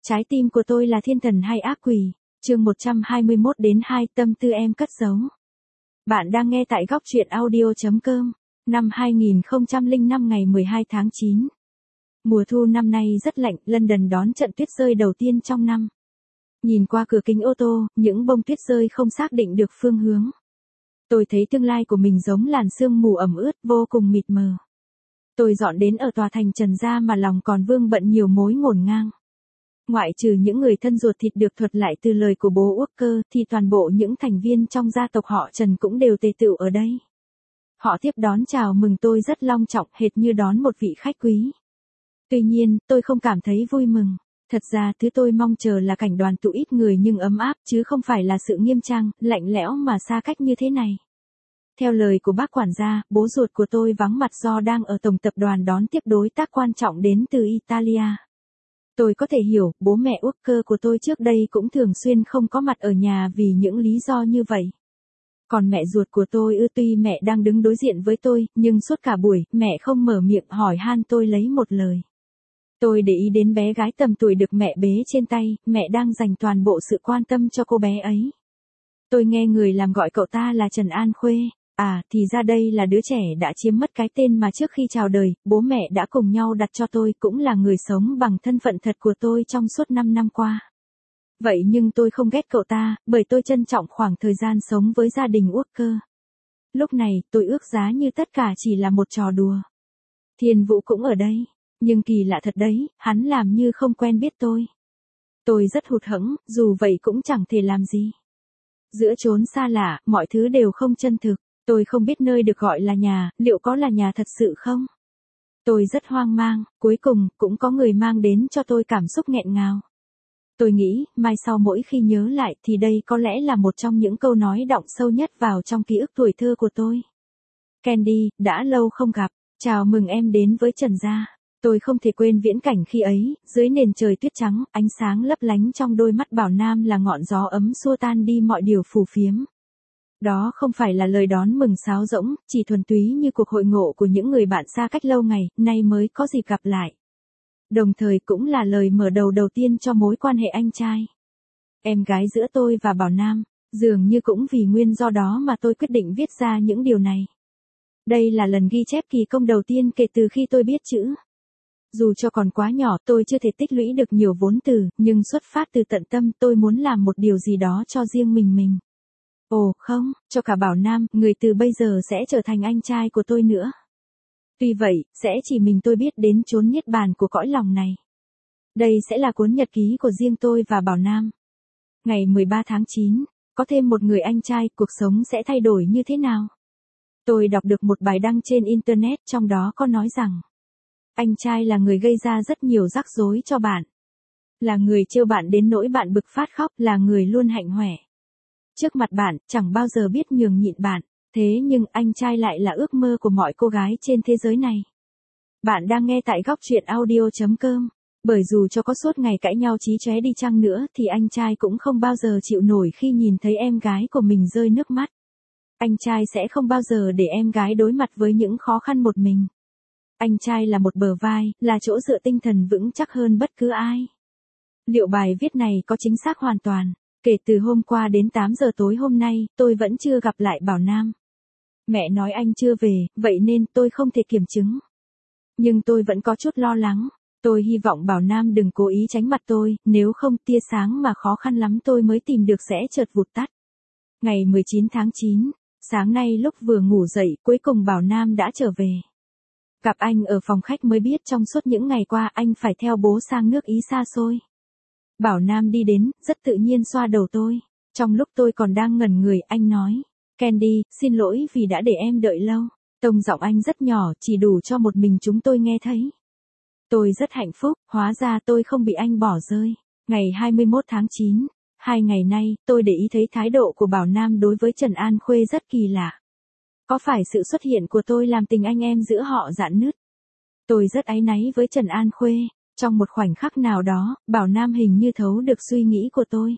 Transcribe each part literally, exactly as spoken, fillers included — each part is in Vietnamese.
Trái tim của tôi là thiên thần hay ác quỷ? Chương một trăm hai mươi mốt đến hai tâm tư em cất giấu. Bạn đang nghe tại góc truyện audio chấm com. Năm hai nghìn không trăm lẻ năm ngày mười hai tháng chín. Mùa thu năm nay rất lạnh, London đón trận tuyết rơi đầu tiên trong năm. Nhìn qua cửa kính ô tô, những bông tuyết rơi không xác định được phương hướng. Tôi thấy tương lai của mình giống làn sương mù ẩm ướt, vô cùng mịt mờ. Tôi dọn đến ở tòa thành Trần gia mà lòng còn vương bận nhiều mối ngổn ngang. Ngoại trừ những người thân ruột thịt được thuật lại từ lời của bố Walker thì toàn bộ những thành viên trong gia tộc họ Trần cũng đều tề tựu ở đây. Họ tiếp đón chào mừng tôi rất long trọng, hệt như đón một vị khách quý. Tuy nhiên, tôi không cảm thấy vui mừng. Thật ra thứ tôi mong chờ là cảnh đoàn tụ ít người nhưng ấm áp, chứ không phải là sự nghiêm trang, lạnh lẽo mà xa cách như thế này. Theo lời của bác quản gia, bố ruột của tôi vắng mặt do đang ở tổng tập đoàn đón tiếp đối tác quan trọng đến từ Italia. Tôi có thể hiểu, bố mẹ Walker của tôi trước đây cũng thường xuyên không có mặt ở nhà vì những lý do như vậy. Còn mẹ ruột của tôi ư tuy mẹ đang đứng đối diện với tôi, nhưng suốt cả buổi, mẹ không mở miệng hỏi han tôi lấy một lời. Tôi để ý đến bé gái tầm tuổi được mẹ bế trên tay, mẹ đang dành toàn bộ sự quan tâm cho cô bé ấy. Tôi nghe người làm gọi cậu ta là Trần An Khuê. À, thì ra đây là đứa trẻ đã chiếm mất cái tên mà trước khi chào đời, bố mẹ đã cùng nhau đặt cho tôi, cũng là người sống bằng thân phận thật của tôi trong suốt năm năm qua. Vậy nhưng tôi không ghét cậu ta, bởi tôi trân trọng khoảng thời gian sống với gia đình Walker. Lúc này, tôi ước giá như tất cả chỉ là một trò đùa. Thiên Vũ cũng ở đây, nhưng kỳ lạ thật đấy, hắn làm như không quen biết tôi. Tôi rất hụt hẫng, dù vậy cũng chẳng thể làm gì. Giữa chốn xa lạ, mọi thứ đều không chân thực. Tôi không biết nơi được gọi là nhà, liệu có là nhà thật sự không? Tôi rất hoang mang, cuối cùng, cũng có người mang đến cho tôi cảm xúc nghẹn ngào. Tôi nghĩ, mai sau mỗi khi nhớ lại thì đây có lẽ là một trong những câu nói đọng sâu nhất vào trong ký ức tuổi thơ của tôi. Candy, đã lâu không gặp, chào mừng em đến với Trần gia. Tôi không thể quên viễn cảnh khi ấy, dưới nền trời tuyết trắng, ánh sáng lấp lánh trong đôi mắt Bảo Nam là ngọn gió ấm xua tan đi mọi điều phù phiếm. Đó không phải là lời đón mừng sáo rỗng, chỉ thuần túy như cuộc hội ngộ của những người bạn xa cách lâu ngày, nay mới có dịp gặp lại. Đồng thời cũng là lời mở đầu đầu tiên cho mối quan hệ anh trai em gái giữa tôi và Bảo Nam, dường như cũng vì nguyên do đó mà tôi quyết định viết ra những điều này. Đây là lần ghi chép kỳ công đầu tiên kể từ khi tôi biết chữ. Dù cho còn quá nhỏ, tôi chưa thể tích lũy được nhiều vốn từ, nhưng xuất phát từ tận tâm tôi muốn làm một điều gì đó cho riêng mình mình. Ồ, không, cho cả Bảo Nam, người từ bây giờ sẽ trở thành anh trai của tôi nữa. Tuy vậy, sẽ chỉ mình tôi biết đến chốn niết bàn của cõi lòng này. Đây sẽ là cuốn nhật ký của riêng tôi và Bảo Nam. Ngày mười ba tháng chín, có thêm một người anh trai, cuộc sống sẽ thay đổi như thế nào? Tôi đọc được một bài đăng trên Internet, trong đó có nói rằng anh trai là người gây ra rất nhiều rắc rối cho bạn. Là người trêu bạn đến nỗi bạn bực phát khóc, là người luôn hạnh hoẹ trước mặt bạn, chẳng bao giờ biết nhường nhịn bạn. Thế nhưng anh trai lại là ước mơ của mọi cô gái trên thế giới này. Bạn đang nghe tại góc truyện audio chấm com. Bởi dù cho có suốt ngày cãi nhau chí chóe đi chăng nữa thì anh trai cũng không bao giờ chịu nổi khi nhìn thấy em gái của mình rơi nước mắt. Anh trai sẽ không bao giờ để em gái đối mặt với những khó khăn một mình. Anh trai là một bờ vai, là chỗ dựa tinh thần vững chắc hơn bất cứ ai. Liệu bài viết này có chính xác hoàn toàn? Kể từ hôm qua đến tám giờ tối hôm nay, tôi vẫn chưa gặp lại Bảo Nam. Mẹ nói anh chưa về, vậy nên tôi không thể kiểm chứng. Nhưng tôi vẫn có chút lo lắng. Tôi hy vọng Bảo Nam đừng cố ý tránh mặt tôi, nếu không tia sáng mà khó khăn lắm tôi mới tìm được sẽ chợt vụt tắt. Ngày mười chín tháng chín, sáng nay lúc vừa ngủ dậy, cuối cùng Bảo Nam đã trở về. Gặp anh ở phòng khách mới biết trong suốt những ngày qua anh phải theo bố sang nước Ý xa xôi. Bảo Nam đi đến, rất tự nhiên xoa đầu tôi. Trong lúc tôi còn đang ngẩn người, anh nói, Candy, xin lỗi vì đã để em đợi lâu. Tông giọng anh rất nhỏ, chỉ đủ cho một mình chúng tôi nghe thấy. Tôi rất hạnh phúc, hóa ra tôi không bị anh bỏ rơi. Ngày hai mươi mốt tháng chín, hai ngày nay, tôi để ý thấy thái độ của Bảo Nam đối với Trần An Khuê rất kỳ lạ. Có phải sự xuất hiện của tôi làm tình anh em giữa họ rạn nứt? Tôi rất áy náy với Trần An Khuê. Trong một khoảnh khắc nào đó, Bảo Nam hình như thấu được suy nghĩ của tôi.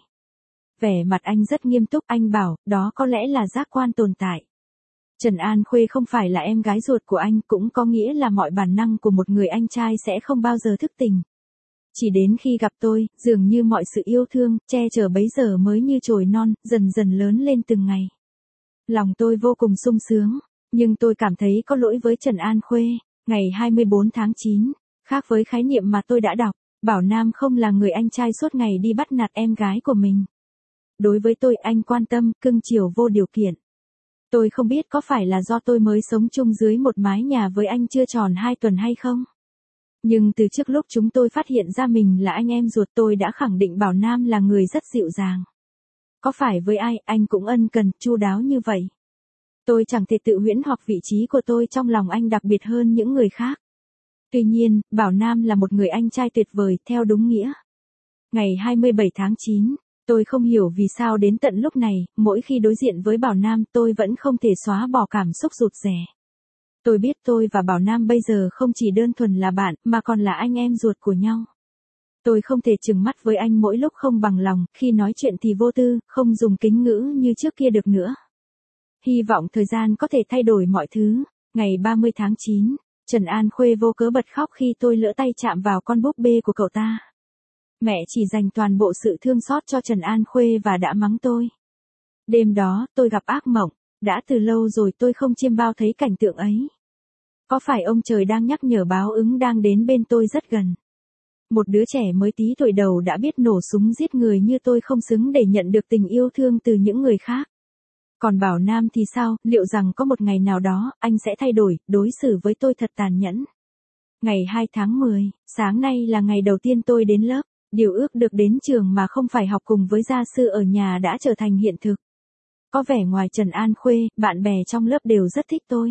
Vẻ mặt anh rất nghiêm túc, anh bảo, đó có lẽ là giác quan tồn tại. Trần An Khuê không phải là em gái ruột của anh, cũng có nghĩa là mọi bản năng của một người anh trai sẽ không bao giờ thức tỉnh. Chỉ đến khi gặp tôi, dường như mọi sự yêu thương, che chở bấy giờ mới như chồi non, dần dần lớn lên từng ngày. Lòng tôi vô cùng sung sướng, nhưng tôi cảm thấy có lỗi với Trần An Khuê. Ngày hai mươi bốn tháng chín, khác với khái niệm mà tôi đã đọc, Bảo Nam không là người anh trai suốt ngày đi bắt nạt em gái của mình. Đối với tôi, anh quan tâm, cưng chiều vô điều kiện. Tôi không biết có phải là do tôi mới sống chung dưới một mái nhà với anh chưa tròn hai tuần hay không. Nhưng từ trước lúc chúng tôi phát hiện ra mình là anh em ruột, tôi đã khẳng định Bảo Nam là người rất dịu dàng. Có phải với ai, anh cũng ân cần, chu đáo như vậy. Tôi chẳng thể tự huyễn hoặc vị trí của tôi trong lòng anh đặc biệt hơn những người khác. Tuy nhiên, Bảo Nam là một người anh trai tuyệt vời, theo đúng nghĩa. Ngày hai mươi bảy tháng chín, tôi không hiểu vì sao đến tận lúc này, mỗi khi đối diện với Bảo Nam tôi vẫn không thể xóa bỏ cảm xúc rụt rè. Tôi biết tôi và Bảo Nam bây giờ không chỉ đơn thuần là bạn, mà còn là anh em ruột của nhau. Tôi không thể trừng mắt với anh mỗi lúc không bằng lòng, khi nói chuyện thì vô tư, không dùng kính ngữ như trước kia được nữa. Hy vọng thời gian có thể thay đổi mọi thứ. Ngày ba mươi tháng chín, Trần An Khuê vô cớ bật khóc khi tôi lỡ tay chạm vào con búp bê của cậu ta. Mẹ chỉ dành toàn bộ sự thương xót cho Trần An Khuê và đã mắng tôi. Đêm đó, tôi gặp ác mộng, đã từ lâu rồi tôi không chiêm bao thấy cảnh tượng ấy. Có phải ông trời đang nhắc nhở báo ứng đang đến bên tôi rất gần? Một đứa trẻ mới tí tuổi đầu đã biết nổ súng giết người như tôi không xứng để nhận được tình yêu thương từ những người khác. Còn Bảo Nam thì sao, liệu rằng có một ngày nào đó, anh sẽ thay đổi, đối xử với tôi thật tàn nhẫn? Ngày hai tháng mười, sáng nay là ngày đầu tiên tôi đến lớp, điều ước được đến trường mà không phải học cùng với gia sư ở nhà đã trở thành hiện thực. Có vẻ ngoài Trần An Khuê, bạn bè trong lớp đều rất thích tôi.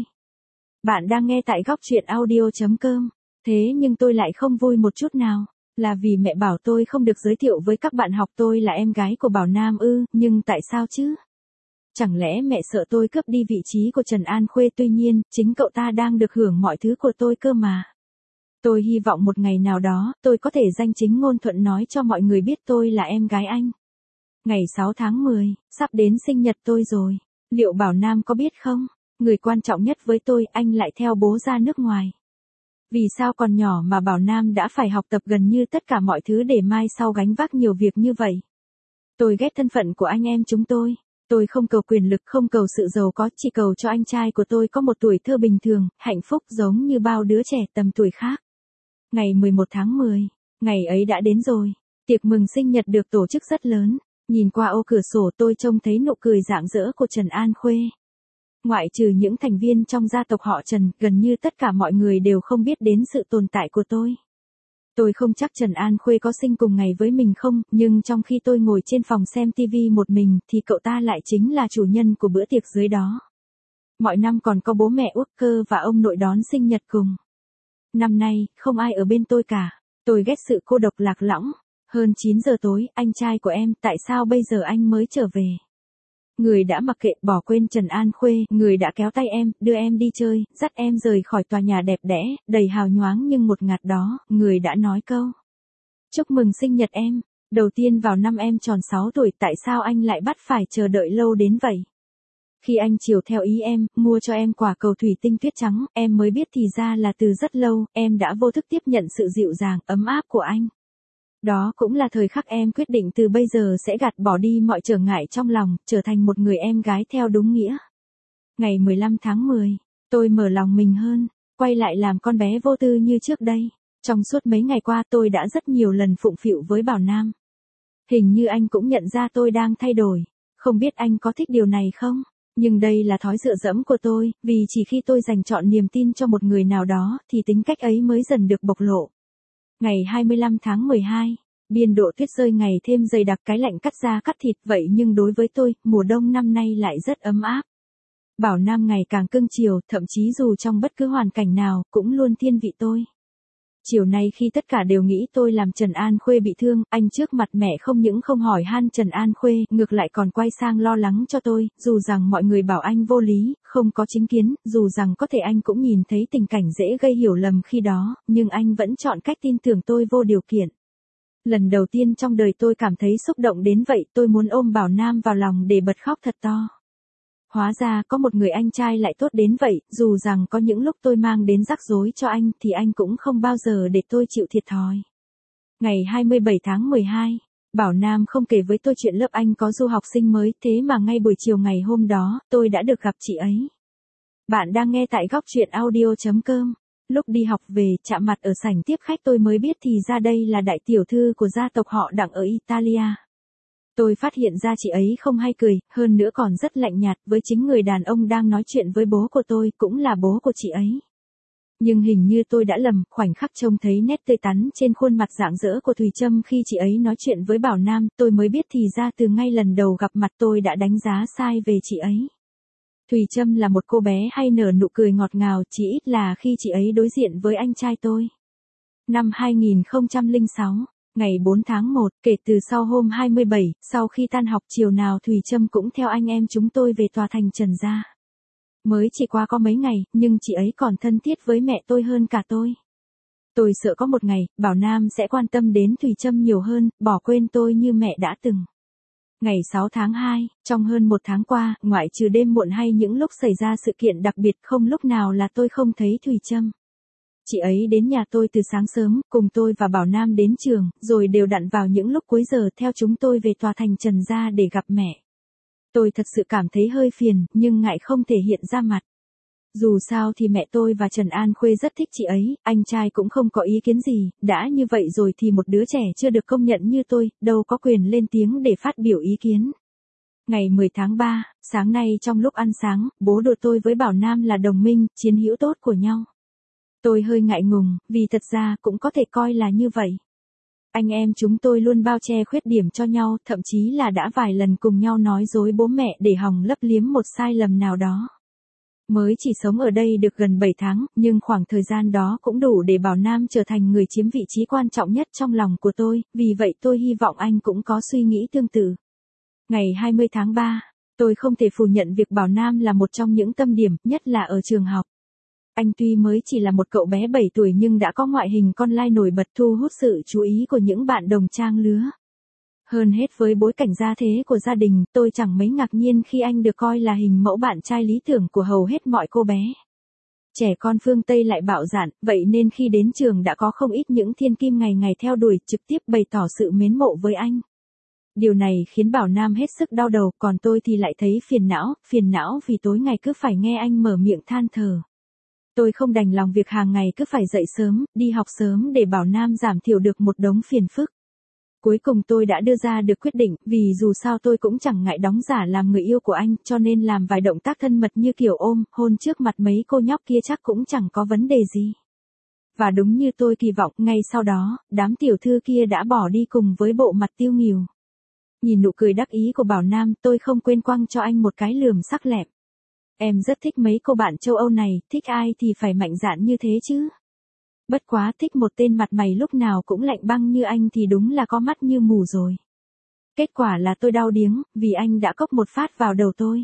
Bạn đang nghe tại góc truyện audio chấm com, thế nhưng tôi lại không vui một chút nào, là vì mẹ bảo tôi không được giới thiệu với các bạn học tôi là em gái của Bảo Nam ư, nhưng tại sao chứ? Chẳng lẽ mẹ sợ tôi cướp đi vị trí của Trần An Khuê? Tuy nhiên, chính cậu ta đang được hưởng mọi thứ của tôi cơ mà. Tôi hy vọng một ngày nào đó, tôi có thể danh chính ngôn thuận nói cho mọi người biết tôi là em gái anh. Ngày sáu tháng mười, sắp đến sinh nhật tôi rồi. Liệu Bảo Nam có biết không? Người quan trọng nhất với tôi, anh lại theo bố ra nước ngoài. Vì sao còn nhỏ mà Bảo Nam đã phải học tập gần như tất cả mọi thứ để mai sau gánh vác nhiều việc như vậy? Tôi ghét thân phận của anh em chúng tôi. Tôi không cầu quyền lực, không cầu sự giàu có, chỉ cầu cho anh trai của tôi có một tuổi thơ bình thường, hạnh phúc giống như bao đứa trẻ tầm tuổi khác. Ngày mười một tháng mười, ngày ấy đã đến rồi. Tiệc mừng sinh nhật được tổ chức rất lớn. Nhìn qua ô cửa sổ tôi trông thấy nụ cười rạng rỡ của Trần An Khuê. Ngoại trừ những thành viên trong gia tộc họ Trần, gần như tất cả mọi người đều không biết đến sự tồn tại của tôi. Tôi không chắc Trần An Khuê có sinh cùng ngày với mình không, nhưng trong khi tôi ngồi trên phòng xem tivi một mình thì cậu ta lại chính là chủ nhân của bữa tiệc dưới đó. Mọi năm còn có bố mẹ út cơ và ông nội đón sinh nhật cùng. Năm nay, không ai ở bên tôi cả. Tôi ghét sự cô độc lạc lõng. Hơn chín giờ tối, anh trai của em, tại sao bây giờ anh mới trở về? Người đã mặc kệ, bỏ quên Trần An Khuê, người đã kéo tay em, đưa em đi chơi, dắt em rời khỏi tòa nhà đẹp đẽ, đầy hào nhoáng nhưng một ngạt đó, người đã nói câu: chúc mừng sinh nhật em, đầu tiên vào năm em tròn sáu tuổi, tại sao anh lại bắt phải chờ đợi lâu đến vậy? Khi anh chiều theo ý em, mua cho em quả cầu thủy tinh tuyết trắng, em mới biết thì ra là từ rất lâu, em đã vô thức tiếp nhận sự dịu dàng, ấm áp của anh. Đó cũng là thời khắc em quyết định từ bây giờ sẽ gạt bỏ đi mọi trở ngại trong lòng, trở thành một người em gái theo đúng nghĩa. Ngày mười lăm tháng mười, tôi mở lòng mình hơn, quay lại làm con bé vô tư như trước đây. Trong suốt mấy ngày qua tôi đã rất nhiều lần phụng phịu với Bảo Nam. Hình như anh cũng nhận ra tôi đang thay đổi, không biết anh có thích điều này không? Nhưng đây là thói dựa dẫm của tôi, vì chỉ khi tôi dành trọn niềm tin cho một người nào đó thì tính cách ấy mới dần được bộc lộ. Ngày hai mươi lăm tháng mười hai, biên độ tuyết rơi ngày thêm dày đặc, cái lạnh cắt da cắt thịt, vậy nhưng đối với tôi, mùa đông năm nay lại rất ấm áp. Bảo Nam ngày càng cưng chiều, thậm chí dù trong bất cứ hoàn cảnh nào, cũng luôn thiên vị tôi. Chiều nay khi tất cả đều nghĩ tôi làm Trần An Khuê bị thương, anh trước mặt mẹ không những không hỏi han Trần An Khuê, ngược lại còn quay sang lo lắng cho tôi, dù rằng mọi người bảo anh vô lý, không có chính kiến, dù rằng có thể anh cũng nhìn thấy tình cảnh dễ gây hiểu lầm khi đó, nhưng anh vẫn chọn cách tin tưởng tôi vô điều kiện. Lần đầu tiên trong đời tôi cảm thấy xúc động đến vậy, tôi muốn ôm Bảo Nam vào lòng để bật khóc thật to. Hóa ra có một người anh trai lại tốt đến vậy, dù rằng có những lúc tôi mang đến rắc rối cho anh thì anh cũng không bao giờ để tôi chịu thiệt thòi. Ngày hai mươi bảy tháng mười hai, Bảo Nam không kể với tôi chuyện lớp anh có du học sinh mới, thế mà ngay buổi chiều ngày hôm đó, tôi đã được gặp chị ấy. Bạn đang nghe tại góc truyện audio.com. Lúc đi học về, chạm mặt ở sảnh tiếp khách tôi mới biết thì ra đây là đại tiểu thư của gia tộc họ Đặng ở Italia. Tôi phát hiện ra chị ấy không hay cười, hơn nữa còn rất lạnh nhạt với chính người đàn ông đang nói chuyện với bố của tôi, cũng là bố của chị ấy. Nhưng hình như tôi đã lầm, khoảnh khắc trông thấy nét tươi tắn trên khuôn mặt rạng rỡ của Thùy Trâm khi chị ấy nói chuyện với Bảo Nam, tôi mới biết thì ra từ ngay lần đầu gặp mặt tôi đã đánh giá sai về chị ấy. Thùy Trâm là một cô bé hay nở nụ cười ngọt ngào, chỉ ít là khi chị ấy đối diện với anh trai tôi. Năm hai nghìn không trăm lẻ sáu, ngày bốn tháng một, kể từ sau hôm hai mươi bảy, sau khi tan học chiều nào Thùy Trâm cũng theo anh em chúng tôi về tòa thành Trần gia. Mới chỉ qua có mấy ngày, nhưng chị ấy còn thân thiết với mẹ tôi hơn cả tôi. Tôi sợ có một ngày, Bảo Nam sẽ quan tâm đến Thùy Trâm nhiều hơn, bỏ quên tôi như mẹ đã từng. Ngày sáu tháng hai, trong hơn một tháng qua, ngoại trừ đêm muộn hay những lúc xảy ra sự kiện đặc biệt, không lúc nào là tôi không thấy Thùy Trâm. Chị ấy đến nhà tôi từ sáng sớm, cùng tôi và Bảo Nam đến trường, rồi đều đặn vào những lúc cuối giờ theo chúng tôi về tòa thành Trần gia để gặp mẹ. Tôi thật sự cảm thấy hơi phiền, nhưng ngại không thể hiện ra mặt. Dù sao thì mẹ tôi và Trần An Khuê rất thích chị ấy, anh trai cũng không có ý kiến gì, đã như vậy rồi thì một đứa trẻ chưa được công nhận như tôi, đâu có quyền lên tiếng để phát biểu ý kiến. Ngày mười tháng ba, sáng nay trong lúc ăn sáng, bố đùa tôi với Bảo Nam là đồng minh, chiến hữu tốt của nhau. Tôi hơi ngại ngùng, vì thật ra cũng có thể coi là như vậy. Anh em chúng tôi luôn bao che khuyết điểm cho nhau, thậm chí là đã vài lần cùng nhau nói dối bố mẹ để hòng lấp liếm một sai lầm nào đó. Mới chỉ sống ở đây được gần bảy tháng, nhưng khoảng thời gian đó cũng đủ để Bảo Nam trở thành người chiếm vị trí quan trọng nhất trong lòng của tôi, vì vậy tôi hy vọng anh cũng có suy nghĩ tương tự. Ngày hai mươi tháng ba, tôi không thể phủ nhận việc Bảo Nam là một trong những tâm điểm, nhất là ở trường học. Anh tuy mới chỉ là một cậu bé bảy tuổi nhưng đã có ngoại hình con lai nổi bật thu hút sự chú ý của những bạn đồng trang lứa. Hơn hết với bối cảnh gia thế của gia đình, tôi chẳng mấy ngạc nhiên khi anh được coi là hình mẫu bạn trai lý tưởng của hầu hết mọi cô bé. Trẻ con phương Tây lại bạo dạn, vậy nên khi đến trường đã có không ít những thiên kim ngày ngày theo đuổi, trực tiếp bày tỏ sự mến mộ với anh. Điều này khiến Bảo Nam hết sức đau đầu, còn tôi thì lại thấy phiền não, phiền não vì tối ngày cứ phải nghe anh mở miệng than thở. Tôi không đành lòng việc hàng ngày cứ phải dậy sớm, đi học sớm để Bảo Nam giảm thiểu được một đống phiền phức. Cuối cùng tôi đã đưa ra được quyết định, vì dù sao tôi cũng chẳng ngại đóng giả làm người yêu của anh, cho nên làm vài động tác thân mật như kiểu ôm, hôn trước mặt mấy cô nhóc kia chắc cũng chẳng có vấn đề gì. Và đúng như tôi kỳ vọng, ngay sau đó, đám tiểu thư kia đã bỏ đi cùng với bộ mặt tiêu nghỉu. Nhìn nụ cười đắc ý của Bảo Nam, tôi không quên quăng cho anh một cái lườm sắc lẹm. Em rất thích mấy cô bạn châu Âu này, thích ai thì phải mạnh dạn như thế chứ. Bất quá thích một tên mặt mày lúc nào cũng lạnh băng như anh thì đúng là có mắt như mù rồi. Kết quả là tôi đau điếng, vì anh đã cốc một phát vào đầu tôi.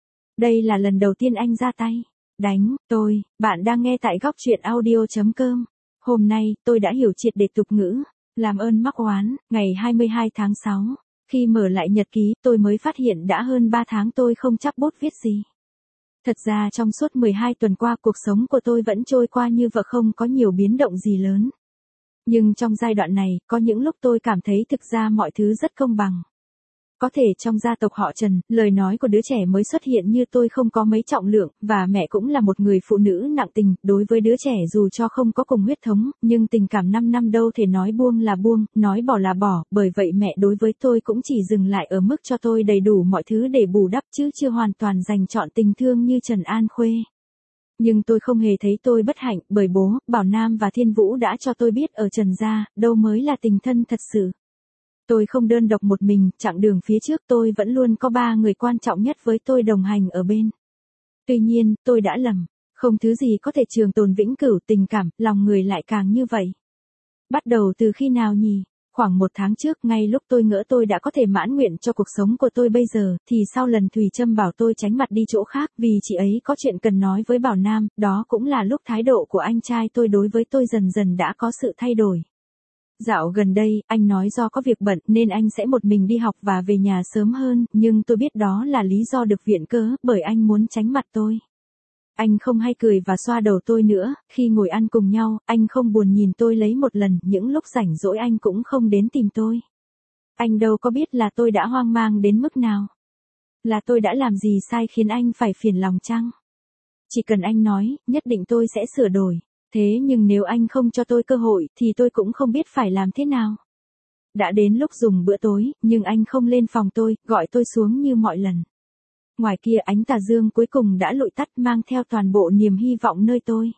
Đây là lần đầu tiên anh ra tay đánh tôi. Bạn đang nghe tại góc truyện audio.com. Hôm nay, tôi đã hiểu triệt để tục ngữ, làm ơn mắc oán. Ngày hai mươi hai tháng sáu, khi mở lại nhật ký, tôi mới phát hiện đã hơn ba tháng tôi không chắp bút viết gì. Thật ra trong suốt mười hai tuần qua cuộc sống của tôi vẫn trôi qua như vợ, không có nhiều biến động gì lớn. Nhưng trong giai đoạn này, có những lúc tôi cảm thấy thực ra mọi thứ rất công bằng. Có thể trong gia tộc họ Trần, lời nói của đứa trẻ mới xuất hiện như tôi không có mấy trọng lượng, và mẹ cũng là một người phụ nữ nặng tình, đối với đứa trẻ dù cho không có cùng huyết thống, nhưng tình cảm năm năm đâu thể nói buông là buông, nói bỏ là bỏ, bởi vậy mẹ đối với tôi cũng chỉ dừng lại ở mức cho tôi đầy đủ mọi thứ để bù đắp chứ chưa hoàn toàn dành trọn tình thương như Trần An Khuê. Nhưng tôi không hề thấy tôi bất hạnh, bởi bố, Bảo Nam và Thiên Vũ đã cho tôi biết ở Trần gia, đâu mới là tình thân thật sự. Tôi không đơn độc một mình, chặng đường phía trước tôi vẫn luôn có ba người quan trọng nhất với tôi đồng hành ở bên. Tuy nhiên, tôi đã lầm, không thứ gì có thể trường tồn vĩnh cửu, tình cảm, lòng người lại càng như vậy. Bắt đầu từ khi nào nhỉ? Khoảng một tháng trước, ngay lúc tôi ngỡ tôi đã có thể mãn nguyện cho cuộc sống của tôi bây giờ, thì sau lần Thùy Trâm bảo tôi tránh mặt đi chỗ khác vì chị ấy có chuyện cần nói với Bảo Nam, đó cũng là lúc thái độ của anh trai tôi đối với tôi dần dần đã có sự thay đổi. Dạo gần đây, anh nói do có việc bận nên anh sẽ một mình đi học và về nhà sớm hơn, nhưng tôi biết đó là lý do được viện cớ, bởi anh muốn tránh mặt tôi. Anh không hay cười và xoa đầu tôi nữa, khi ngồi ăn cùng nhau, anh không buồn nhìn tôi lấy một lần, những lúc rảnh rỗi anh cũng không đến tìm tôi. Anh đâu có biết là tôi đã hoang mang đến mức nào. Là tôi đã làm gì sai khiến anh phải phiền lòng chăng? Chỉ cần anh nói, nhất định tôi sẽ sửa đổi. Thế nhưng nếu anh không cho tôi cơ hội, thì tôi cũng không biết phải làm thế nào. Đã đến lúc dùng bữa tối, nhưng anh không lên phòng tôi, gọi tôi xuống như mọi lần. Ngoài kia ánh tà dương cuối cùng đã lụi tắt mang theo toàn bộ niềm hy vọng nơi tôi.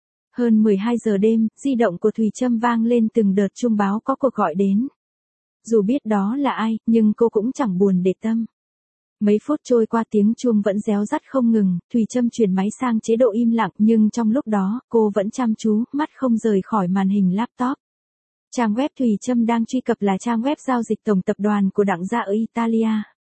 Hơn mười hai giờ đêm, di động của Thùy Trâm vang lên từng đợt chuông báo có cuộc gọi đến. Dù biết đó là ai, nhưng cô cũng chẳng buồn để tâm. Mấy phút trôi qua tiếng chuông vẫn réo rắt không ngừng, Thùy Trâm chuyển máy sang chế độ im lặng nhưng trong lúc đó, cô vẫn chăm chú, mắt không rời khỏi màn hình laptop. Trang web Thùy Trâm đang truy cập là trang web giao dịch tổng tập đoàn của Đặng gia ở Italia.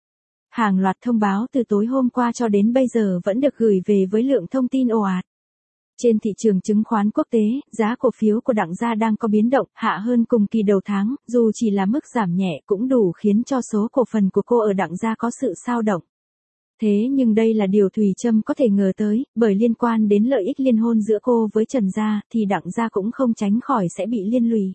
Hàng loạt thông báo từ tối hôm qua cho đến bây giờ vẫn được gửi về với lượng thông tin ồ ạt. Trên thị trường chứng khoán quốc tế, giá cổ phiếu của Đặng gia đang có biến động, hạ hơn cùng kỳ đầu tháng, dù chỉ là mức giảm nhẹ cũng đủ khiến cho số cổ phần của cô ở Đặng gia có sự xao động. Thế nhưng đây là điều Thùy Trâm có thể ngờ tới, bởi liên quan đến lợi ích liên hôn giữa cô với Trần gia, thì Đặng gia cũng không tránh khỏi sẽ bị liên lụy.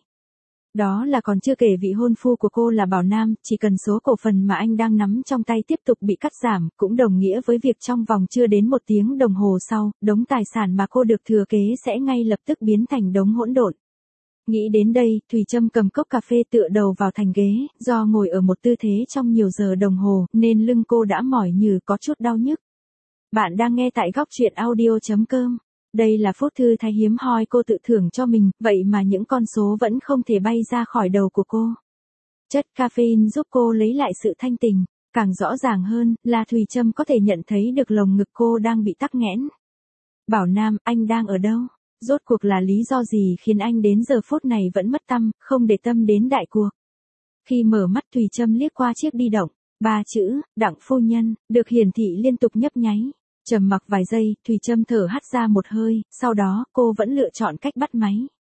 Đó là còn chưa kể vị hôn phu của cô là Bảo Nam, chỉ cần số cổ phần mà anh đang nắm trong tay tiếp tục bị cắt giảm, cũng đồng nghĩa với việc trong vòng chưa đến một tiếng đồng hồ sau, đống tài sản mà cô được thừa kế sẽ ngay lập tức biến thành đống hỗn độn. Nghĩ đến đây, Thùy Trâm cầm cốc cà phê tựa đầu vào thành ghế, do ngồi ở một tư thế trong nhiều giờ đồng hồ, nên lưng cô đã mỏi như có chút đau nhức. Bạn đang nghe tại góc truyện audio chấm com. Đây là phút thư thái hiếm hoi cô tự thưởng cho mình, vậy mà những con số vẫn không thể bay ra khỏi đầu của cô. Chất caffeine giúp cô lấy lại sự thanh tỉnh, càng rõ ràng hơn là Thùy Trâm có thể nhận thấy được lồng ngực cô đang bị tắc nghẽn. Bảo Nam, anh đang ở đâu? Rốt cuộc là lý do gì khiến anh đến giờ phút này vẫn mất tâm, không để tâm đến đại cuộc? Khi mở mắt Thùy Trâm liếc qua chiếc di động, ba chữ, Đặng phu nhân, được hiển thị liên tục nhấp nháy. Trầm mặc vài giây, Thùy Trâm thở hắt ra một hơi, sau đó cô vẫn lựa chọn cách bắt máy.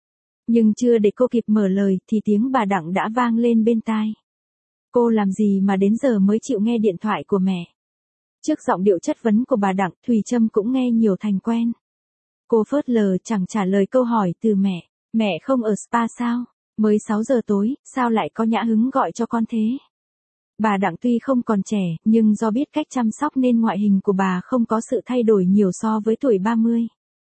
Nhưng chưa để cô kịp mở lời thì tiếng bà Đặng đã vang lên bên tai. Cô làm gì mà đến giờ mới chịu nghe điện thoại của mẹ? Trước giọng điệu chất vấn của bà Đặng, Thùy Trâm cũng nghe nhiều thành quen. Cô phớt lờ chẳng trả lời câu hỏi từ mẹ. Mẹ không ở spa sao? Mới sáu giờ tối, sao lại có nhã hứng gọi cho con thế? Bà Đặng tuy không còn trẻ, nhưng do biết cách chăm sóc nên ngoại hình của bà không có sự thay đổi nhiều so với tuổi ba mươi.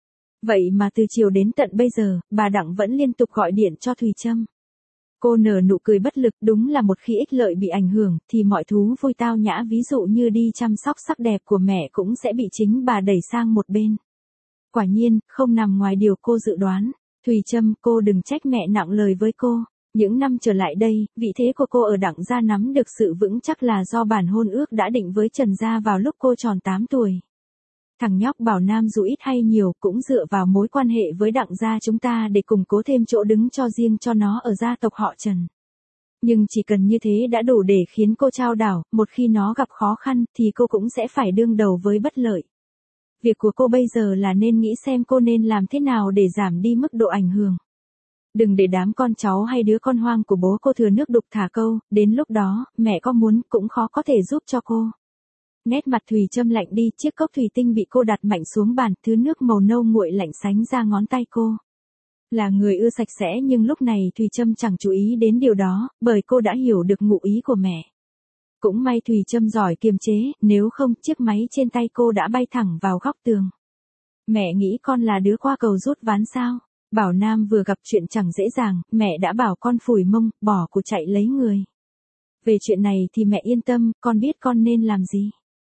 Vậy mà từ chiều đến tận bây giờ, bà Đặng vẫn liên tục gọi điện cho Thùy Trâm. Cô nở nụ cười bất lực, đúng là một khi ích lợi bị ảnh hưởng, thì mọi thú vui tao nhã ví dụ như đi chăm sóc sắc đẹp của mẹ cũng sẽ bị chính bà đẩy sang một bên. Quả nhiên, không nằm ngoài điều cô dự đoán. Thùy Trâm, cô đừng trách mẹ nặng lời với cô. Những năm trở lại đây, vị thế của cô ở Đặng gia nắm được sự vững chắc là do bản hôn ước đã định với Trần gia vào lúc cô tròn tám tuổi. Thằng nhóc Bảo Nam dù ít hay nhiều cũng dựa vào mối quan hệ với Đặng gia chúng ta để củng cố thêm chỗ đứng cho riêng cho nó ở gia tộc họ Trần. Nhưng chỉ cần như thế đã đủ để khiến cô chao đảo, một khi nó gặp khó khăn thì cô cũng sẽ phải đương đầu với bất lợi. Việc của cô bây giờ là nên nghĩ xem cô nên làm thế nào để giảm đi mức độ ảnh hưởng. Đừng để đám con cháu hay đứa con hoang của bố cô thừa nước đục thả câu, đến lúc đó, mẹ có muốn cũng khó có thể giúp cho cô. Nét mặt Thùy Trâm lạnh đi, chiếc cốc thủy tinh bị cô đặt mạnh xuống bàn, thứ nước màu nâu nguội lạnh sánh ra ngón tay cô. Là người ưa sạch sẽ nhưng lúc này Thùy Trâm chẳng chú ý đến điều đó, bởi cô đã hiểu được ngụ ý của mẹ. Cũng may Thùy Trâm giỏi kiềm chế, nếu không chiếc máy trên tay cô đã bay thẳng vào góc tường. Mẹ nghĩ con là đứa qua cầu rút ván sao? Bảo Nam vừa gặp chuyện chẳng dễ dàng, mẹ đã bảo con phủi mông, bỏ cuộc chạy lấy người. Về chuyện này thì mẹ yên tâm, con biết con nên làm gì.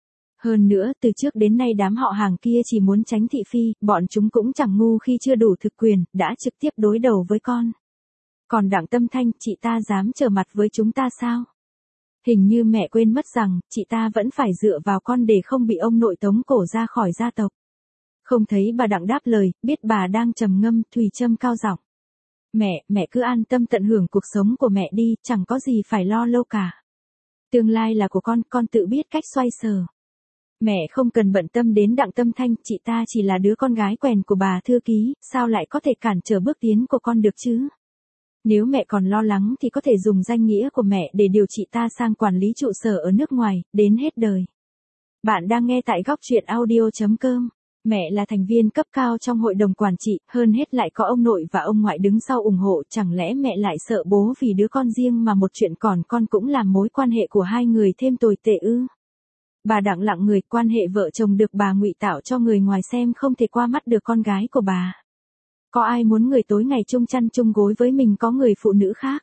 Hơn nữa, từ trước đến nay đám họ hàng kia chỉ muốn tránh thị phi, bọn chúng cũng chẳng ngu khi chưa đủ thực quyền, đã trực tiếp đối đầu với con. Còn Đặng Tâm Thanh, chị ta dám trở mặt với chúng ta sao? Hình như mẹ quên mất rằng, chị ta vẫn phải dựa vào con để không bị ông nội tống cổ ra khỏi gia tộc. Không thấy bà Đặng đáp lời, biết bà đang trầm ngâm, Thùy Trâm cao giọng. Mẹ, mẹ cứ an tâm tận hưởng cuộc sống của mẹ đi, chẳng có gì phải lo lâu cả. Tương lai là của con, con tự biết cách xoay sở. Mẹ không cần bận tâm đến Đặng Tâm Thanh, chị ta chỉ là đứa con gái quèn của bà thư ký, sao lại có thể cản trở bước tiến của con được chứ? Nếu mẹ còn lo lắng thì có thể dùng danh nghĩa của mẹ để điều chị ta sang quản lý trụ sở ở nước ngoài, đến hết đời. Bạn đang nghe tại góc truyện audio chấm com. Mẹ là thành viên cấp cao trong hội đồng quản trị, hơn hết lại có ông nội và ông ngoại đứng sau ủng hộ, chẳng lẽ mẹ lại sợ bố vì đứa con riêng mà một chuyện còn con cũng làm mối quan hệ của hai người thêm tồi tệ ư? Bà Đặng lặng người, quan hệ vợ chồng được bà ngụy tạo cho người ngoài xem không thể qua mắt được con gái của bà. Có ai muốn người tối ngày chung chăn chung gối với mình có người phụ nữ khác?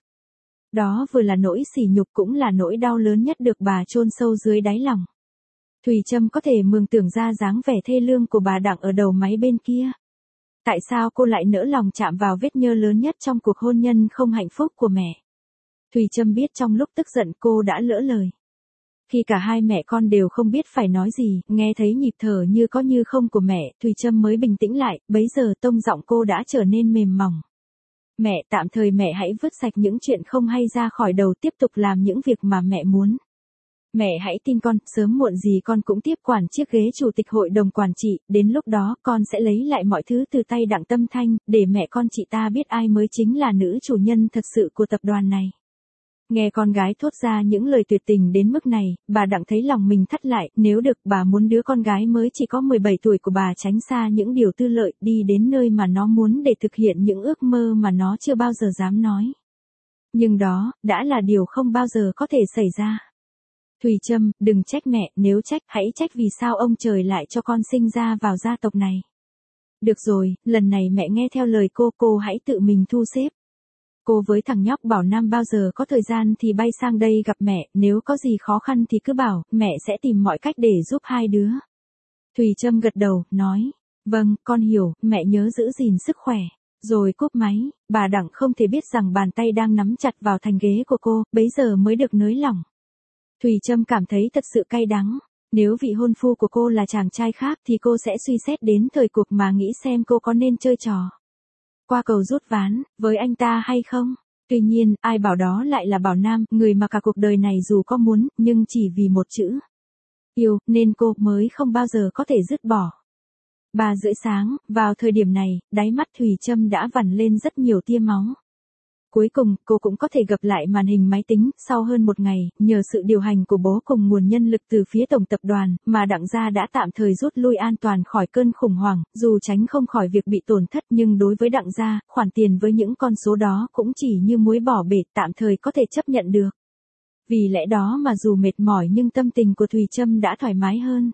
Đó vừa là nỗi sỉ nhục cũng là nỗi đau lớn nhất được bà chôn sâu dưới đáy lòng. Thùy Trâm có thể mường tượng ra dáng vẻ thê lương của bà Đặng ở đầu máy bên kia. Tại sao cô lại nỡ lòng chạm vào vết nhơ lớn nhất trong cuộc hôn nhân không hạnh phúc của mẹ? Thùy Trâm biết trong lúc tức giận cô đã lỡ lời. Khi cả hai mẹ con đều không biết phải nói gì, nghe thấy nhịp thở như có như không của mẹ, Thùy Trâm mới bình tĩnh lại, bấy giờ tông giọng cô đã trở nên mềm mỏng. Mẹ, tạm thời mẹ hãy vứt sạch những chuyện không hay ra khỏi đầu, tiếp tục làm những việc mà mẹ muốn. Mẹ hãy tin con, sớm muộn gì con cũng tiếp quản chiếc ghế chủ tịch hội đồng quản trị, đến lúc đó con sẽ lấy lại mọi thứ từ tay Đặng Tâm Thanh, để mẹ con chị ta biết ai mới chính là nữ chủ nhân thật sự của tập đoàn này. Nghe con gái thốt ra những lời tuyệt tình đến mức này, bà Đặng thấy lòng mình thắt lại, nếu được bà muốn đứa con gái mới chỉ có mười bảy tuổi của bà tránh xa những điều tư lợi, đi đến nơi mà nó muốn để thực hiện những ước mơ mà nó chưa bao giờ dám nói. Nhưng đó, đã là điều không bao giờ có thể xảy ra. Thùy Trâm, đừng trách mẹ, nếu trách, hãy trách vì sao ông trời lại cho con sinh ra vào gia tộc này. Được rồi, lần này mẹ nghe theo lời cô, cô hãy tự mình thu xếp. Cô với thằng nhóc Bảo Nam bao giờ có thời gian thì bay sang đây gặp mẹ, nếu có gì khó khăn thì cứ bảo, mẹ sẽ tìm mọi cách để giúp hai đứa. Thùy Trâm gật đầu, nói, vâng, con hiểu, mẹ nhớ giữ gìn sức khỏe. Rồi cúp máy, bà Đặng không thể biết rằng bàn tay đang nắm chặt vào thành ghế của cô, bấy giờ mới được nới lỏng. Thùy Trâm cảm thấy thật sự cay đắng. Nếu vị hôn phu của cô là chàng trai khác thì cô sẽ suy xét đến thời cuộc mà nghĩ xem cô có nên chơi trò qua cầu rút ván với anh ta hay không. Tuy nhiên, ai bảo đó lại là Bảo Nam, người mà cả cuộc đời này dù có muốn, nhưng chỉ vì một chữ yêu, nên cô mới không bao giờ có thể dứt bỏ. Ba rưỡi sáng, vào thời điểm này, đáy mắt Thùy Trâm đã vằn lên rất nhiều tia máu. Cuối cùng, cô cũng có thể gặp lại màn hình máy tính, sau hơn một ngày, nhờ sự điều hành của bố cùng nguồn nhân lực từ phía tổng tập đoàn, mà Đặng gia đã tạm thời rút lui an toàn khỏi cơn khủng hoảng, dù tránh không khỏi việc bị tổn thất nhưng đối với Đặng gia, khoản tiền với những con số đó cũng chỉ như muối bỏ bể, tạm thời có thể chấp nhận được. Vì lẽ đó mà dù mệt mỏi nhưng tâm tình của Thùy Trâm đã thoải mái hơn.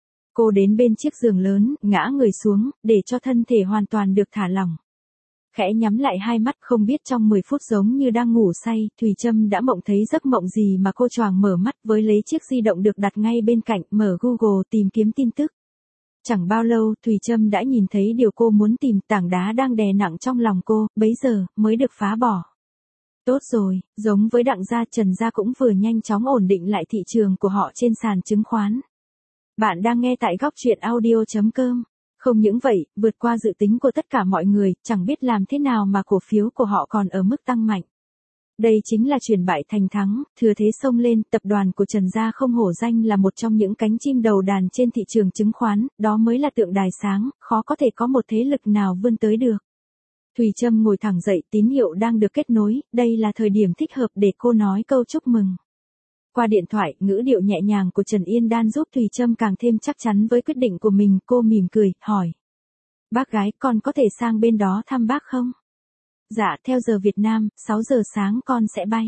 Cô đến bên chiếc giường lớn, ngã người xuống, để cho thân thể hoàn toàn được thả lỏng. Khẽ nhắm lại hai mắt, không biết trong mười phút giống như đang ngủ say, Thùy Trâm đã mộng thấy giấc mộng gì mà cô choàng mở mắt với lấy chiếc di động được đặt ngay bên cạnh, mở Google tìm kiếm tin tức. Chẳng bao lâu, Thùy Trâm đã nhìn thấy điều cô muốn tìm, tảng đá đang đè nặng trong lòng cô, bấy giờ, mới được phá bỏ. Tốt rồi, giống với Đặng gia, Trần gia cũng vừa nhanh chóng ổn định lại thị trường của họ trên sàn chứng khoán. Bạn đang nghe tại góc truyện audio chấm com. Không những vậy, vượt qua dự tính của tất cả mọi người, chẳng biết làm thế nào mà cổ phiếu của họ còn ở mức tăng mạnh. Đây chính là chuyển bại thành thắng, thừa thế xông lên, tập đoàn của Trần gia không hổ danh là một trong những cánh chim đầu đàn trên thị trường chứng khoán, đó mới là tượng đài sáng, khó có thể có một thế lực nào vươn tới được. Thùy Trâm ngồi thẳng dậy, tín hiệu đang được kết nối, đây là thời điểm thích hợp để cô nói câu chúc mừng. Qua điện thoại, ngữ điệu nhẹ nhàng của Trần Yên Đan giúp Thùy Trâm càng thêm chắc chắn với quyết định của mình, cô mỉm cười, hỏi. Bác gái, con có thể sang bên đó thăm bác không? Dạ, theo giờ Việt Nam, sáu giờ sáng con sẽ bay.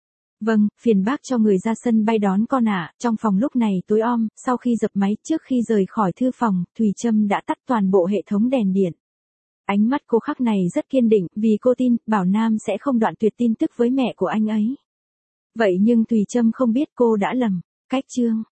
Vâng, phiền bác cho người ra sân bay đón con ạ. Trong phòng lúc này tối om, sau khi dập máy, trước khi rời khỏi thư phòng, Thùy Trâm đã tắt toàn bộ hệ thống đèn điện. Ánh mắt cô khắc này rất kiên định, vì cô tin, Bảo Nam sẽ không đoạn tuyệt tin tức với mẹ của anh ấy. Vậy nhưng Thùy Trâm không biết cô đã lầm. Cách chương